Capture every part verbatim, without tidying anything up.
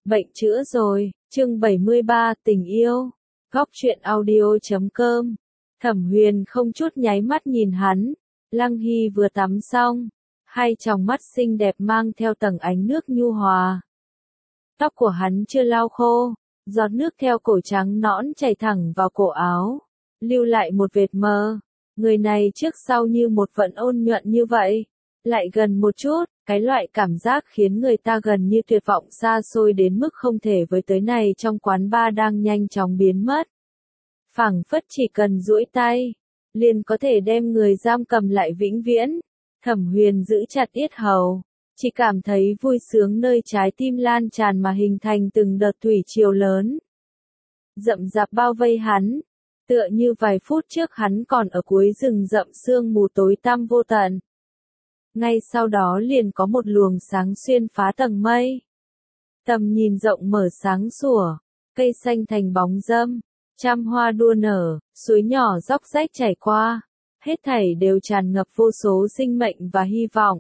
Bệnh chữa rồi, chương bảy mươi ba, tình yêu. Góc truyện audio chấm com. Thẩm Huyền không chút nháy mắt nhìn hắn. Lăng Hy vừa tắm xong, hai tròng mắt xinh đẹp mang theo tầng ánh nước nhu hòa. Tóc của hắn chưa lau khô, giọt nước theo cổ trắng nõn chảy thẳng vào cổ áo, lưu lại một vệt mờ. Người này trước sau như một vận ôn nhuận như vậy, lại gần một chút, cái loại cảm giác khiến người ta gần như tuyệt vọng xa xôi đến mức không thể với tới này trong quán bar đang nhanh chóng biến mất. Phảng phất chỉ cần duỗi tay, liền có thể đem người giam cầm lại vĩnh viễn. Thẩm Huyền giữ chặt yết hầu, chỉ cảm thấy vui sướng nơi trái tim lan tràn mà hình thành từng đợt thủy triều lớn. Rậm rạp bao vây hắn, tựa như vài phút trước hắn còn ở cuối rừng rậm sương mù tối tăm vô tận. Ngay sau đó liền có một luồng sáng xuyên phá tầng mây. Tầm nhìn rộng mở sáng sủa, cây xanh thành bóng râm, trăm hoa đua nở, suối nhỏ róc rách chảy qua, hết thảy đều tràn ngập vô số sinh mệnh và hy vọng.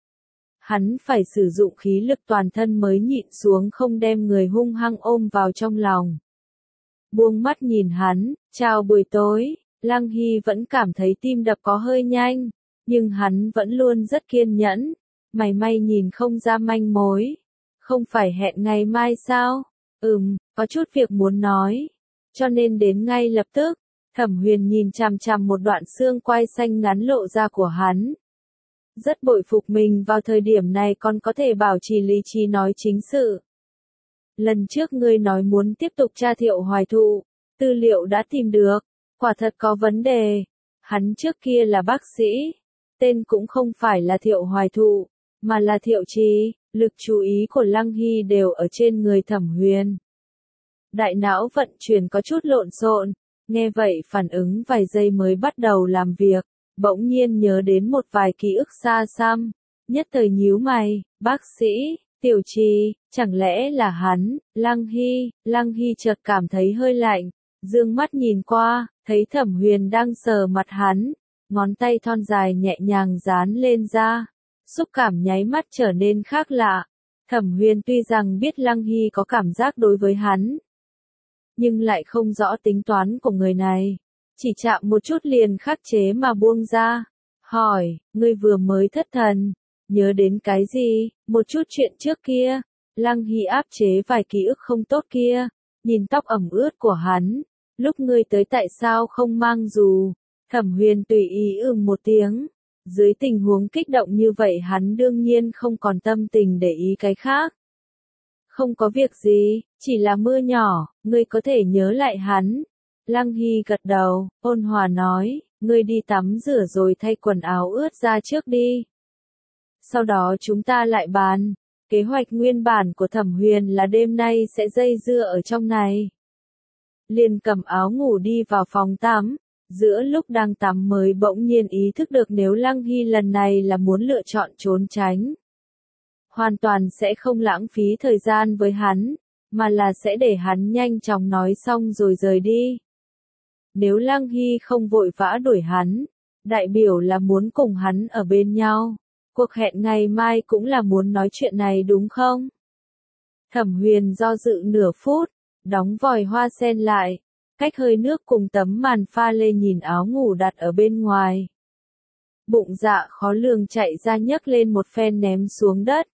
Hắn phải sử dụng khí lực toàn thân mới nhịn xuống không đem người hung hăng ôm vào trong lòng. Buông mắt nhìn hắn, chào buổi tối, Lăng Hy vẫn cảm thấy tim đập có hơi nhanh, nhưng hắn vẫn luôn rất kiên nhẫn. Mày may nhìn không ra manh mối, không phải hẹn ngày mai sao? Ừm, có chút việc muốn nói, cho nên đến ngay lập tức. Thẩm Huyền nhìn chằm chằm một đoạn xương quai xanh ngắn lộ ra của hắn. Rất bội phục mình vào thời điểm này còn có thể bảo trì lý trí nói chính sự. Lần trước ngươi nói muốn tiếp tục tra Thiệu Hoài Thụ, tư liệu đã tìm được, quả thật có vấn đề. Hắn trước kia là bác sĩ, tên cũng không phải là Thiệu Hoài Thụ, mà là Thiệu Trì. Lực chú ý của Lăng Hy đều ở trên người Thẩm Huyền. Đại não vận chuyển có chút lộn xộn, nghe vậy phản ứng vài giây mới bắt đầu làm việc, bỗng nhiên nhớ đến một vài ký ức xa xăm, nhất thời nhíu mày. Bác sĩ, Tiểu Trì, chẳng lẽ là hắn? Lăng Hy, Lăng Hy chợt cảm thấy hơi lạnh, dương mắt nhìn qua, thấy Thẩm Huyền đang sờ mặt hắn, ngón tay thon dài nhẹ nhàng dán lên da, xúc cảm nháy mắt trở nên khác lạ. Thẩm Huyền tuy rằng biết Lăng Hy có cảm giác đối với hắn, nhưng lại không rõ tính toán của người này, chỉ chạm một chút liền khắc chế mà buông ra. Hỏi, ngươi vừa mới thất thần, nhớ đến cái gì? Một chút chuyện trước kia. Lăng Hy áp chế vài ký ức không tốt kia, nhìn tóc ẩm ướt của hắn, lúc ngươi tới tại sao không mang dù? Thẩm Huyền tùy ý ừm một tiếng. Dưới tình huống kích động như vậy hắn đương nhiên không còn tâm tình để ý cái khác. Không có việc gì, chỉ là mưa nhỏ, ngươi có thể nhớ lại hắn. Lăng Hy gật đầu, ôn hòa nói, ngươi đi tắm rửa rồi thay quần áo ướt ra trước đi. Sau đó chúng ta lại bàn. Kế hoạch nguyên bản của Thẩm Huyền là đêm nay sẽ dây dưa ở trong này. Liền cầm áo ngủ đi vào phòng tắm. Giữa lúc đang tắm mới bỗng nhiên ý thức được nếu Lăng Hy lần này là muốn lựa chọn trốn tránh, hoàn toàn sẽ không lãng phí thời gian với hắn, mà là sẽ để hắn nhanh chóng nói xong rồi rời đi. Nếu Lăng Hy không vội vã đuổi hắn, đại biểu là muốn cùng hắn ở bên nhau. Cuộc hẹn ngày mai cũng là muốn nói chuyện này đúng không? Thẩm Huyền do dự nửa phút, đóng vòi hoa sen lại, cách hơi nước cùng tấm màn pha lê nhìn áo ngủ đặt ở bên ngoài. Bụng dạ khó lường chạy ra nhấc lên một phen ném xuống đất.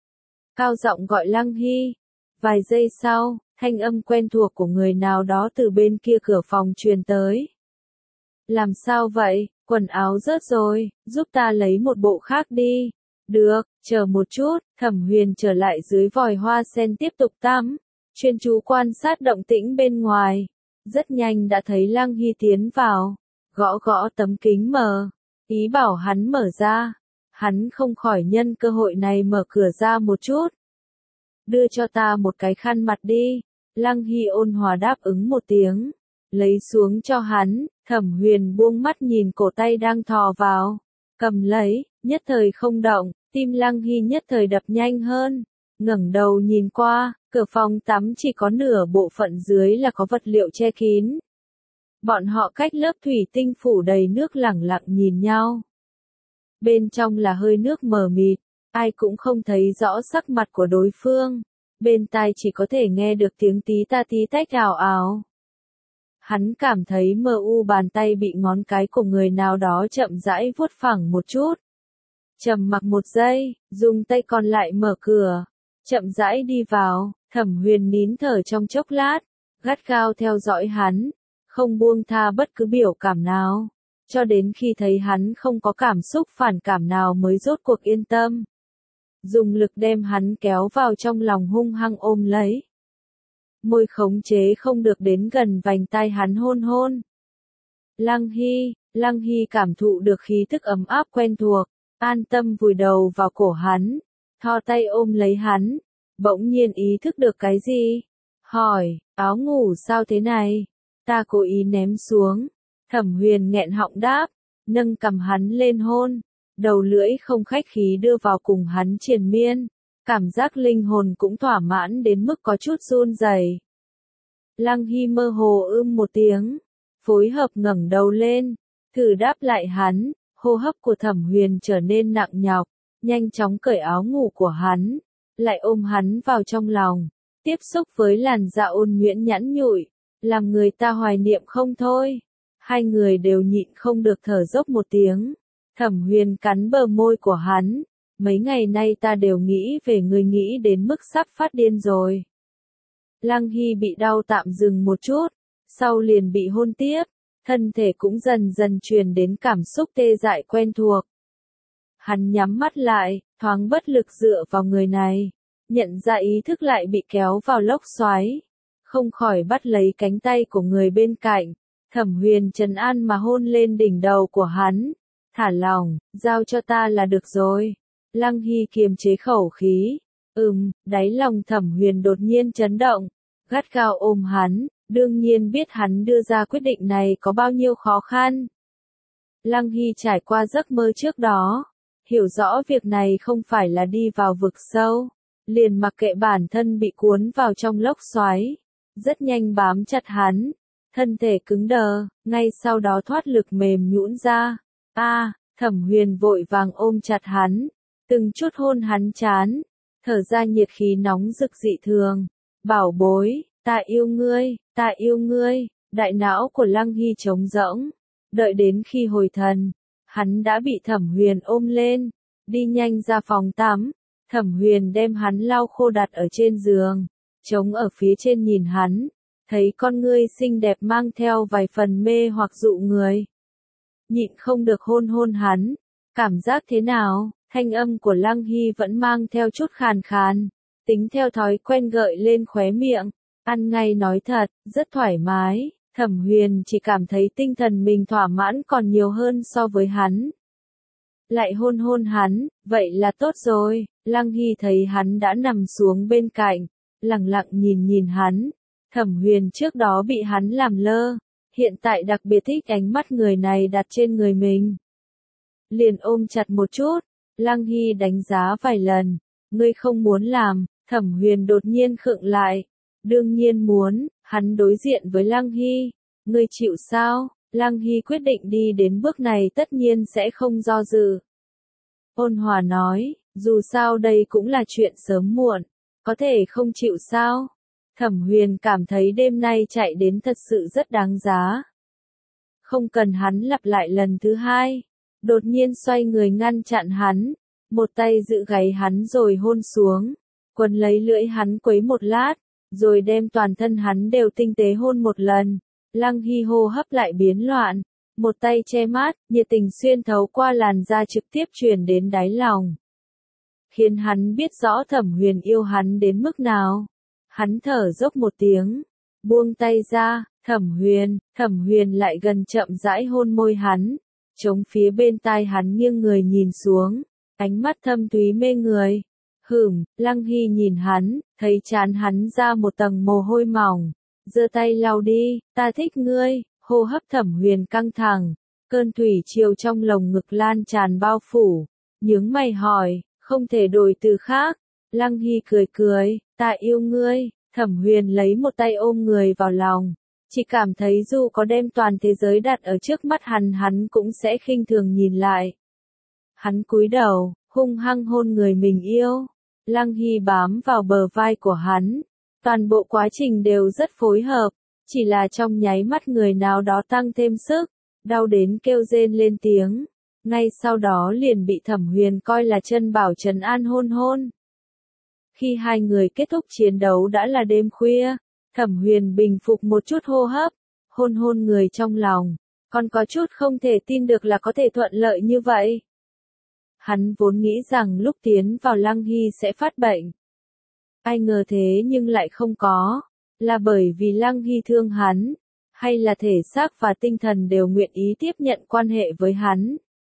Cao giọng gọi Lăng Hy. Vài giây sau, thanh âm quen thuộc của người nào đó từ bên kia cửa phòng truyền tới. Làm sao vậy? Quần áo rớt rồi, giúp ta lấy một bộ khác đi. Được, chờ một chút. Thẩm Huyền trở lại dưới vòi hoa sen tiếp tục tắm, chuyên chú quan sát động tĩnh bên ngoài. Rất nhanh đã thấy Lăng Hy tiến vào, gõ gõ tấm kính mờ, ý bảo hắn mở ra. Hắn không khỏi nhân cơ hội này mở cửa ra một chút. Đưa cho ta một cái khăn mặt đi. Lăng Hy ôn hòa đáp ứng một tiếng, lấy xuống cho hắn. Thẩm Huyền buông mắt nhìn cổ tay đang thò vào, cầm lấy, nhất thời không động. Tim Lăng Hy nhất thời đập nhanh hơn, ngẩng đầu nhìn qua, cửa phòng tắm chỉ có nửa bộ phận dưới là có vật liệu che kín. Bọn họ cách lớp thủy tinh phủ đầy nước lẳng lặng nhìn nhau. Bên trong là hơi nước mờ mịt, ai cũng không thấy rõ sắc mặt của đối phương. bên tai chỉ có thể nghe được tiếng tí ta tí tách ào ào. Hắn cảm thấy mờ u bàn tay bị ngón cái của người nào đó chậm rãi vuốt phẳng một chút. Trầm mặc một giây, dùng tay còn lại mở cửa, chậm rãi đi vào, Thẩm Huyền nín thở trong chốc lát, gắt gao theo dõi hắn, không buông tha bất cứ biểu cảm nào, cho đến khi thấy hắn không có cảm xúc phản cảm nào mới rốt cuộc yên tâm. Dùng lực đem hắn kéo vào trong lòng hung hăng ôm lấy. Môi khống chế không được đến gần vành tai hắn hôn hôn. Lăng Hy, Lăng Hy cảm thụ được khí tức ấm áp quen thuộc, an tâm vùi đầu vào cổ hắn, thò tay ôm lấy hắn, bỗng nhiên ý thức được cái gì? Hỏi, áo ngủ sao thế này? Ta cố ý ném xuống. Thẩm Huyền nghẹn họng đáp, nâng cầm hắn lên hôn, đầu lưỡi không khách khí đưa vào cùng hắn triền miên, cảm giác linh hồn cũng thỏa mãn đến mức có chút run rẩy. Lăng Hy mơ hồ ưm một tiếng, phối hợp ngẩng đầu lên, thử đáp lại hắn, hô hấp của Thẩm Huyền trở nên nặng nhọc, nhanh chóng cởi áo ngủ của hắn, lại ôm hắn vào trong lòng, tiếp xúc với làn da ôn nhuyễn nhẵn nhụi, làm người ta hoài niệm không thôi. Hai người đều nhịn không được thở dốc một tiếng. Thẩm Huyền cắn bờ môi của hắn, mấy ngày nay ta đều nghĩ về người, nghĩ đến mức sắp phát điên rồi. Lăng Hy bị đau tạm dừng một chút, sau liền bị hôn tiếp, thân thể cũng dần dần truyền đến cảm xúc tê dại quen thuộc. Hắn nhắm mắt lại, thoáng bất lực dựa vào người này, nhận ra ý thức lại bị kéo vào lốc xoáy, không khỏi bắt lấy cánh tay của người bên cạnh. Thẩm Huyền trấn an mà hôn lên đỉnh đầu của hắn, thả lòng, giao cho ta là được rồi. Lăng Hy kiềm chế khẩu khí, ừm, đáy lòng Thẩm Huyền đột nhiên chấn động, gắt gao ôm hắn, đương nhiên biết hắn đưa ra quyết định này có bao nhiêu khó khăn. Lăng Hy trải qua giấc mơ trước đó, hiểu rõ việc này không phải là đi vào vực sâu, liền mặc kệ bản thân bị cuốn vào trong lốc xoáy, rất nhanh bám chặt hắn. Thân thể cứng đờ, ngay sau đó thoát lực mềm nhũn ra. A, à, Thẩm Huyền vội vàng ôm chặt hắn, từng chút hôn hắn chán, thở ra nhiệt khí nóng rực dị thường. Bảo bối, ta yêu ngươi, ta yêu ngươi. Đại não của Lăng Hy trống rỗng, đợi đến khi hồi thần, hắn đã bị Thẩm Huyền ôm lên, đi nhanh ra phòng tắm. Thẩm Huyền đem hắn lau khô đặt ở trên giường, chống ở phía trên nhìn hắn. Thấy con ngươi xinh đẹp mang theo vài phần mê hoặc dụ người. Nhịn không được hôn hôn hắn. Cảm giác thế nào? Thanh âm của Lăng Hy vẫn mang theo chút khàn khàn. Tính theo thói quen gợi lên khóe miệng. Ăn ngay nói thật, rất thoải mái. Thẩm Huyền chỉ cảm thấy tinh thần mình thỏa mãn còn nhiều hơn so với hắn. Lại hôn hôn hắn, vậy là tốt rồi. Lăng Hy thấy hắn đã nằm xuống bên cạnh, lặng lặng nhìn nhìn hắn. Thẩm Huyền trước đó bị hắn làm lơ, hiện tại đặc biệt thích ánh mắt người này đặt trên người mình. Liền ôm chặt một chút, Lăng Hy đánh giá vài lần, ngươi không muốn làm. Thẩm Huyền đột nhiên khựng lại, đương nhiên muốn. Hắn đối diện với Lăng Hy, ngươi chịu sao? Lăng Hy quyết định đi đến bước này tất nhiên sẽ không do dự. Ôn hòa nói, dù sao đây cũng là chuyện sớm muộn, có thể không chịu sao? Thẩm Huyền cảm thấy đêm nay chạy đến thật sự rất đáng giá. Không cần hắn lặp lại lần thứ hai, đột nhiên xoay người ngăn chặn hắn, một tay giữ gáy hắn rồi hôn xuống, quấn lấy lưỡi hắn quấy một lát, rồi đem toàn thân hắn đều tinh tế hôn một lần. Lăng Hy hô hấp lại biến loạn, một tay che mát, nhiệt tình xuyên thấu qua làn da trực tiếp truyền đến đáy lòng, khiến hắn biết rõ Thẩm Huyền yêu hắn đến mức nào. Hắn thở dốc một tiếng, buông tay ra. Thẩm Huyền, Thẩm Huyền lại gần chậm rãi hôn môi hắn, chống phía bên tai hắn nghiêng người nhìn xuống, ánh mắt thâm thúy mê người. Hửm, Lăng Hy nhìn hắn, thấy trán hắn ra một tầng mồ hôi mỏng, giơ tay lau đi, ta thích ngươi. Hô hấp Thẩm Huyền căng thẳng, cơn thủy triều trong lồng ngực lan tràn bao phủ, nhướng mày hỏi, không thể đổi từ khác. Lăng Hy cười cười, ta yêu ngươi. Thẩm Huyền lấy một tay ôm người vào lòng, chỉ cảm thấy dù có đem toàn thế giới đặt ở trước mắt hắn hắn cũng sẽ khinh thường nhìn lại. Hắn cúi đầu, hung hăng hôn người mình yêu, Lăng Hy bám vào bờ vai của hắn. Toàn bộ quá trình đều rất phối hợp. Chỉ là trong nháy mắt người nào đó tăng thêm sức. Đau đến kêu rên lên tiếng. Ngay sau đó liền bị Thẩm Huyền coi là chân bảo trấn an hôn hôn. Khi hai người kết thúc chiến đấu đã là đêm khuya. Thẩm Huyền bình phục một chút hô hấp. Hôn hôn người trong lòng. Còn có chút không thể tin được là có thể thuận lợi như vậy. Hắn vốn nghĩ rằng lúc tiến vào Lăng Hy sẽ phát bệnh. Ai ngờ thế nhưng lại không có. Là bởi vì Lăng Hy thương hắn. Hay là thể xác và tinh thần đều nguyện ý tiếp nhận quan hệ với hắn.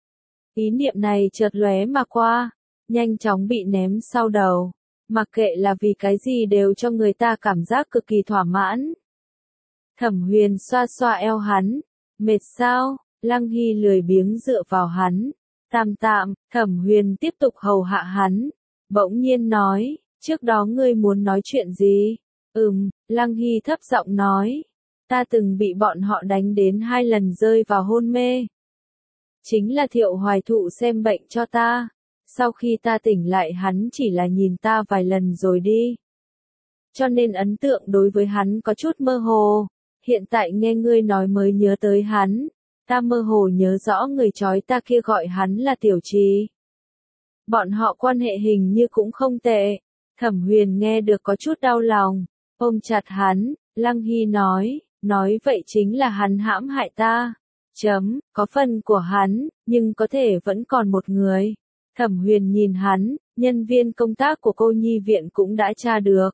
Ý niệm này chợt lóe mà qua. Nhanh chóng bị ném sau đầu. Mặc kệ là vì cái gì đều cho người ta cảm giác cực kỳ thỏa mãn. Thẩm Huyền xoa xoa eo hắn. Mệt sao? Lăng Hy lười biếng dựa vào hắn. Tạm tạm, Thẩm Huyền tiếp tục hầu hạ hắn. Bỗng nhiên nói, trước đó ngươi muốn nói chuyện gì? Ừm, Lăng Hy thấp giọng nói. Ta từng bị bọn họ đánh đến hai lần rơi vào hôn mê. Chính là Thiệu Hoài Thụ xem bệnh cho ta. Sau khi ta tỉnh lại hắn chỉ là nhìn ta vài lần rồi đi. Cho nên ấn tượng đối với hắn có chút mơ hồ. Hiện tại nghe ngươi nói mới nhớ tới hắn. Ta mơ hồ nhớ rõ người chói ta kia gọi hắn là Tiểu Trì. Bọn họ quan hệ hình như cũng không tệ. Thẩm Huyền nghe được có chút đau lòng. Ôm chặt hắn, Lăng Hy nói, nói vậy chính là hắn hãm hại ta. Chấm, có phần của hắn, nhưng có thể vẫn còn một người. Thẩm Huyền nhìn hắn, nhân viên công tác của cô nhi viện cũng đã tra được.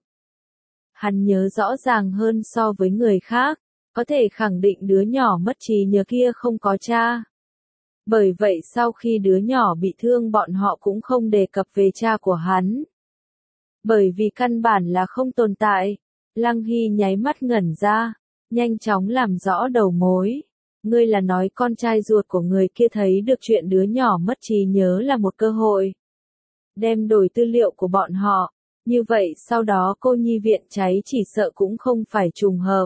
Hắn nhớ rõ ràng hơn so với người khác, có thể khẳng định đứa nhỏ mất trí nhớ kia không có cha. Bởi vậy sau khi đứa nhỏ bị thương bọn họ cũng không đề cập về cha của hắn. Bởi vì căn bản là không tồn tại. Lăng Hy nháy mắt ngẩn ra, nhanh chóng làm rõ đầu mối. Ngươi là nói con trai ruột của người kia thấy được chuyện đứa nhỏ mất trí nhớ là một cơ hội. Đem đổi tư liệu của bọn họ. Như vậy sau đó cô nhi viện cháy chỉ sợ cũng không phải trùng hợp.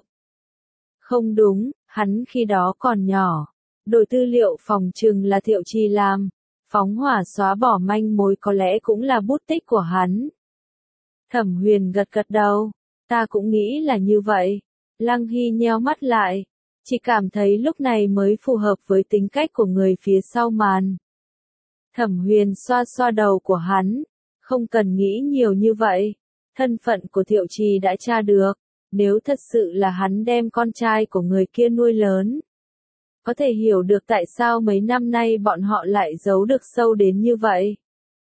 Không đúng, hắn khi đó còn nhỏ. Đổi tư liệu phòng trừng là Thiệu Trì làm. Phóng hỏa xóa bỏ manh mối có lẽ cũng là bút tích của hắn. Thẩm Huyền gật gật đầu. Ta cũng nghĩ là như vậy. Lăng Hy nheo mắt lại. Chỉ cảm thấy lúc này mới phù hợp với tính cách của người phía sau màn. Thẩm Huyền xoa xoa đầu của hắn. Không cần nghĩ nhiều như vậy. Thân phận của Thiệu Trì đã tra được. Nếu thật sự là hắn đem con trai của người kia nuôi lớn. Có thể hiểu được tại sao mấy năm nay bọn họ lại giấu được sâu đến như vậy.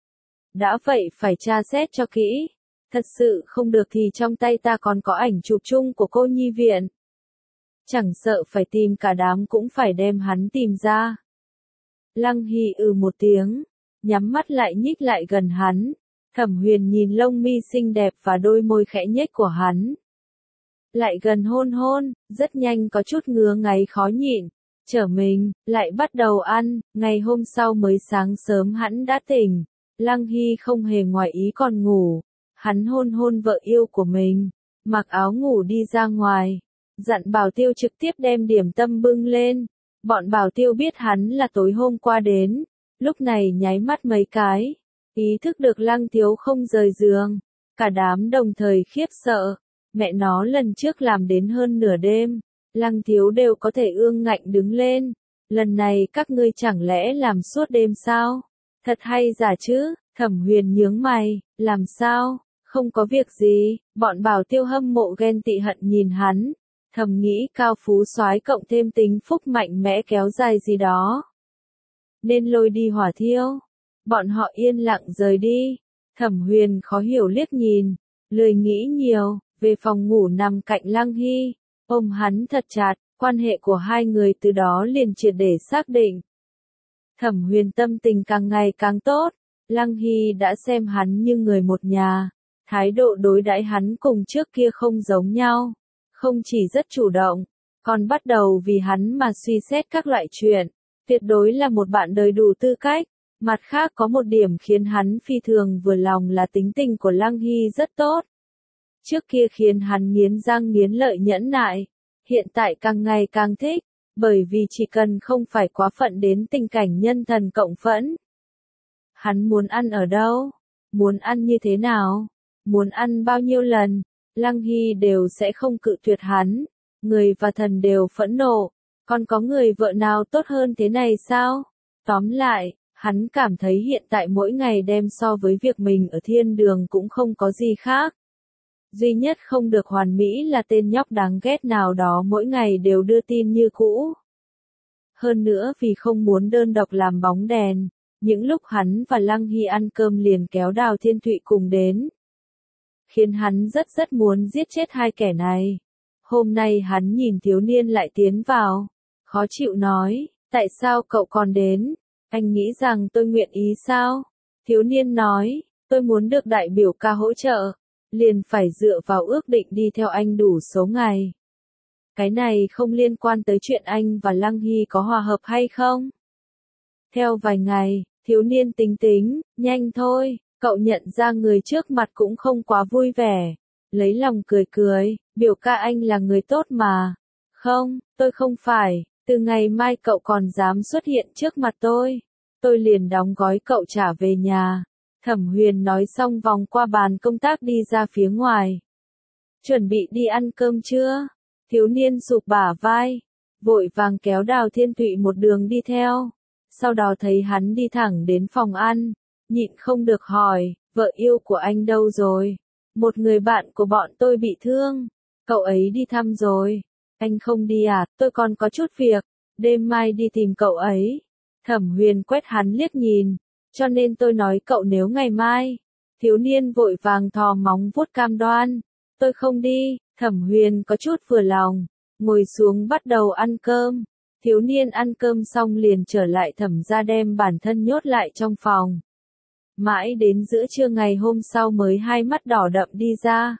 Đã vậy phải tra xét cho kỹ. Thật sự không được thì trong tay ta còn có ảnh chụp chung của cô nhi viện. Chẳng sợ phải tìm cả đám cũng phải đem hắn tìm ra. Lăng Hy ừ một tiếng. Nhắm mắt lại nhích lại gần hắn. Thẩm Huyền nhìn lông mi xinh đẹp và đôi môi khẽ nhếch của hắn. Lại gần hôn hôn, rất nhanh có chút ngứa ngáy khó nhịn. Trở mình, lại bắt đầu ăn, ngày hôm sau mới sáng sớm hắn đã tỉnh. Lăng Hy không hề ngoài ý còn ngủ. Hắn hôn hôn vợ yêu của mình, mặc áo ngủ đi ra ngoài. Dặn bảo tiêu trực tiếp đem điểm tâm bưng lên. Bọn bảo tiêu biết hắn là tối hôm qua đến. Lúc này nháy mắt mấy cái. Ý thức được Lăng Thiếu không rời giường. Cả đám đồng thời khiếp sợ. Mẹ nó lần trước làm đến hơn nửa đêm. Lăng Thiếu đều có thể ương ngạnh đứng lên. Lần này các ngươi chẳng lẽ làm suốt đêm sao? Thật hay giả chứ? Thẩm Huyền nhướng mày. Làm sao? Không có việc gì. Bọn bảo tiêu hâm mộ ghen tị hận nhìn hắn. Thầm nghĩ cao phú soái cộng thêm tính phúc mạnh mẽ kéo dài gì đó. Nên lôi đi hỏa thiêu. Bọn họ yên lặng rời đi. Thẩm Huyền khó hiểu liếc nhìn. Lười nghĩ nhiều. Về phòng ngủ nằm cạnh Lăng Hy. Ôm hắn thật chặt. Quan hệ của hai người từ đó liền triệt để xác định. Thẩm Huyền tâm tình càng ngày càng tốt. Lăng Hy đã xem hắn như người một nhà. Thái độ đối đãi hắn cùng trước kia không giống nhau. Không chỉ rất chủ động, còn bắt đầu vì hắn mà suy xét các loại chuyện. Tuyệt đối là một bạn đời đủ tư cách. Mặt khác có một điểm khiến hắn phi thường vừa lòng là tính tình của Lăng Hy rất tốt. Trước kia khiến hắn nghiến răng nghiến lợi nhẫn nại. Hiện tại càng ngày càng thích. Bởi vì chỉ cần không phải quá phận đến tình cảnh nhân thần cộng phẫn. Hắn muốn ăn ở đâu? Muốn ăn như thế nào? Muốn ăn bao nhiêu lần? Lăng Hy đều sẽ không cự tuyệt hắn. Người và thần đều phẫn nộ. Còn có người vợ nào tốt hơn thế này sao? Tóm lại, hắn cảm thấy hiện tại mỗi ngày đêm so với việc mình ở thiên đường cũng không có gì khác. Duy nhất không được hoàn mỹ là tên nhóc đáng ghét nào đó mỗi ngày đều đưa tin như cũ. Hơn nữa vì không muốn đơn độc làm bóng đèn, những lúc hắn và Lăng Hy ăn cơm liền kéo Đào Thiên Thụy cùng đến. Khiến hắn rất rất muốn giết chết hai kẻ này. Hôm nay hắn nhìn thiếu niên lại tiến vào. Khó chịu nói, tại sao cậu còn đến? Anh nghĩ rằng tôi nguyện ý sao? Thiếu niên nói, tôi muốn được đại biểu ca hỗ trợ. Liền phải dựa vào ước định đi theo anh đủ số ngày. Cái này không liên quan tới chuyện anh và Lăng Hy có hòa hợp hay không. Theo vài ngày, thiếu niên tính tính, nhanh thôi, cậu nhận ra người trước mặt cũng không quá vui vẻ. Lấy lòng cười cười, biểu ca anh là người tốt mà. Không, tôi không phải, từ ngày mai cậu còn dám xuất hiện trước mặt tôi. Tôi liền đóng gói cậu trả về nhà. Thẩm Huyền nói xong vòng qua bàn công tác đi ra phía ngoài. Chuẩn bị đi ăn cơm chưa? Thiếu niên sụp bả vai, vội vàng kéo Đào Thiên Thụy một đường đi theo. Sau đó thấy hắn đi thẳng đến phòng ăn, nhịn không được hỏi, vợ yêu của anh đâu rồi? Một người bạn của bọn tôi bị thương, cậu ấy đi thăm rồi. Anh không đi à, tôi còn có chút việc, đêm mai đi tìm cậu ấy. Thẩm Huyền quét hắn liếc nhìn, cho nên tôi nói cậu nếu ngày mai. Thiếu niên vội vàng thò móng vuốt cam đoan, tôi không đi. Thẩm Huyền có chút vừa lòng, ngồi xuống bắt đầu ăn cơm. Thiếu niên ăn cơm xong liền trở lại thẩm gia đem bản thân nhốt lại trong phòng. Mãi đến giữa trưa ngày hôm sau mới hai mắt đỏ đậm đi ra.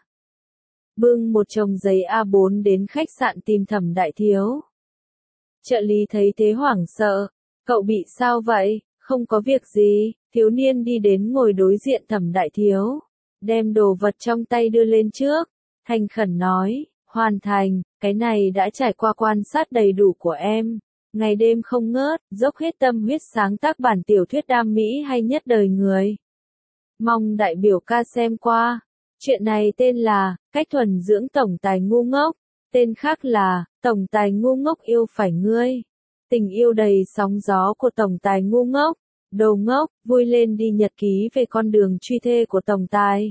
Bưng một chồng giấy A bốn đến khách sạn tìm Thẩm đại thiếu. Trợ lý thấy thế hoảng sợ, cậu bị sao vậy? Không có việc gì. Thiếu niên đi đến ngồi đối diện Thẩm đại thiếu, đem đồ vật trong tay đưa lên trước, thành khẩn nói, hoàn thành, cái này đã trải qua quan sát đầy đủ của em, ngày đêm không ngớt, dốc hết tâm huyết sáng tác bản tiểu thuyết đam mỹ hay nhất đời người. Mong đại biểu ca xem qua. Chuyện này tên là, cách thuần dưỡng tổng tài ngu ngốc, tên khác là, tổng tài ngu ngốc yêu phải ngươi. Tình yêu đầy sóng gió của tổng tài ngu ngốc, đồ ngốc, vui lên đi nhật ký về con đường truy thê của tổng tài.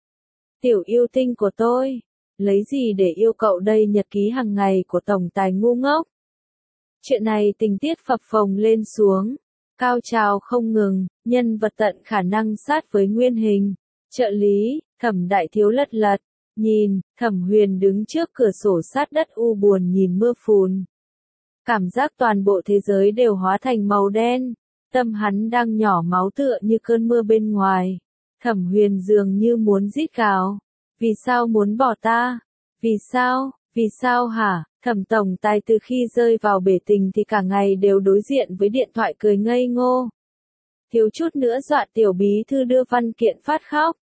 Tiểu yêu tinh của tôi, lấy gì để yêu cậu đây? Nhật ký hàng ngày của tổng tài ngu ngốc. Chuyện này tình tiết phập phồng lên xuống, cao trào không ngừng, nhân vật tận khả năng sát với nguyên hình. Trợ lý, Thẩm đại thiếu lật lật, nhìn, Thẩm Huyền đứng trước cửa sổ sát đất u buồn nhìn mưa phùn. Cảm giác toàn bộ thế giới đều hóa thành màu đen, tâm hắn đang nhỏ máu tựa như cơn mưa bên ngoài. Thẩm Huyền dường như muốn rít gào, vì sao muốn bỏ ta? Vì sao? Vì sao hả? Thẩm tổng tài từ khi rơi vào bể tình thì cả ngày đều đối diện với điện thoại cười ngây ngô. Thiếu chút nữa dọa tiểu bí thư đưa văn kiện phát khóc.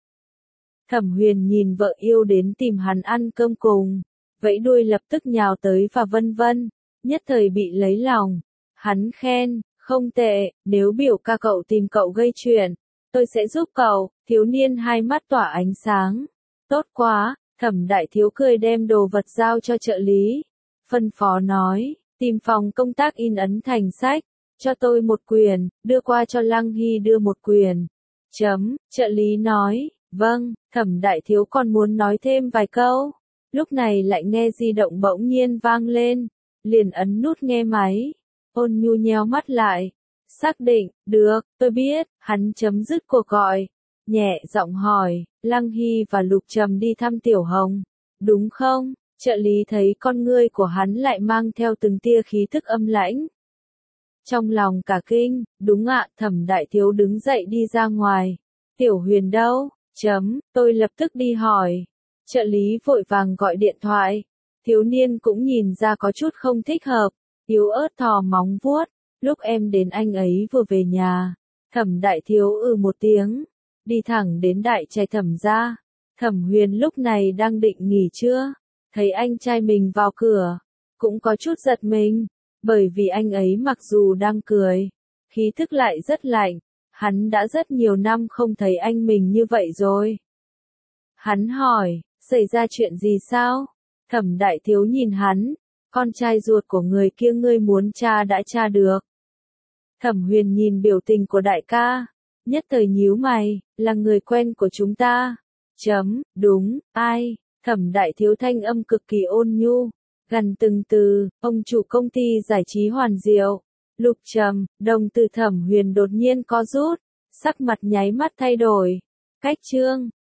Thẩm Huyền nhìn vợ yêu đến tìm hắn ăn cơm cùng, vẫy đuôi lập tức nhào tới và vân vân, nhất thời bị lấy lòng. Hắn khen, không tệ, nếu biểu ca cậu tìm cậu gây chuyện, tôi sẽ giúp cậu. Thiếu niên hai mắt tỏa ánh sáng. Tốt quá. Thẩm đại thiếu cười đem đồ vật giao cho trợ lý. Phân phó nói, tìm phòng công tác in ấn thành sách, cho tôi một quyển, đưa qua cho Lăng Hy đưa một quyển. Chấm, trợ lý nói, vâng. Thẩm đại thiếu còn muốn nói thêm vài câu. Lúc này lại nghe di động bỗng nhiên vang lên, liền ấn nút nghe máy. Ôn nhu nheo mắt lại, xác định, được, tôi biết. Hắn chấm dứt cuộc gọi, nhẹ giọng hỏi, Lăng Hy và Lục Trầm đi thăm Tiểu Hồng, đúng không? Trợ lý thấy con ngươi của hắn lại mang theo từng tia khí thức âm lãnh. Trong lòng cả kinh, đúng ạ. Thẩm đại thiếu đứng dậy đi ra ngoài. Tiểu Huyền đâu? Chấm, tôi lập tức đi hỏi. Trợ lý vội vàng gọi điện thoại. Thiếu niên cũng nhìn ra có chút không thích hợp, yếu ớt thò móng vuốt. Lúc em đến anh ấy vừa về nhà. Thẩm đại thiếu ừ một tiếng, đi thẳng đến đại trai Thẩm gia. Thẩm Huyền lúc này đang định nghỉ trưa, thấy anh trai mình vào cửa, cũng có chút giật mình, bởi vì anh ấy mặc dù đang cười, khí thức lại rất lạnh. Hắn đã rất nhiều năm không thấy anh mình như vậy rồi. Hắn hỏi, xảy ra chuyện gì sao? Thẩm Đại Thiếu nhìn hắn, con trai ruột của người kia ngươi muốn tra đã tra được. Thẩm Huyền nhìn biểu tình của đại ca, nhất thời nhíu mày, là người quen của chúng ta. Chấm, đúng, ai? Thẩm Đại Thiếu thanh âm cực kỳ ôn nhu, gần từng từ, ông chủ công ty giải trí Hoàn Diệu. Lục Trầm, đồng từ Thẩm Huyền đột nhiên co rút, sắc mặt nháy mắt thay đổi. Cách chương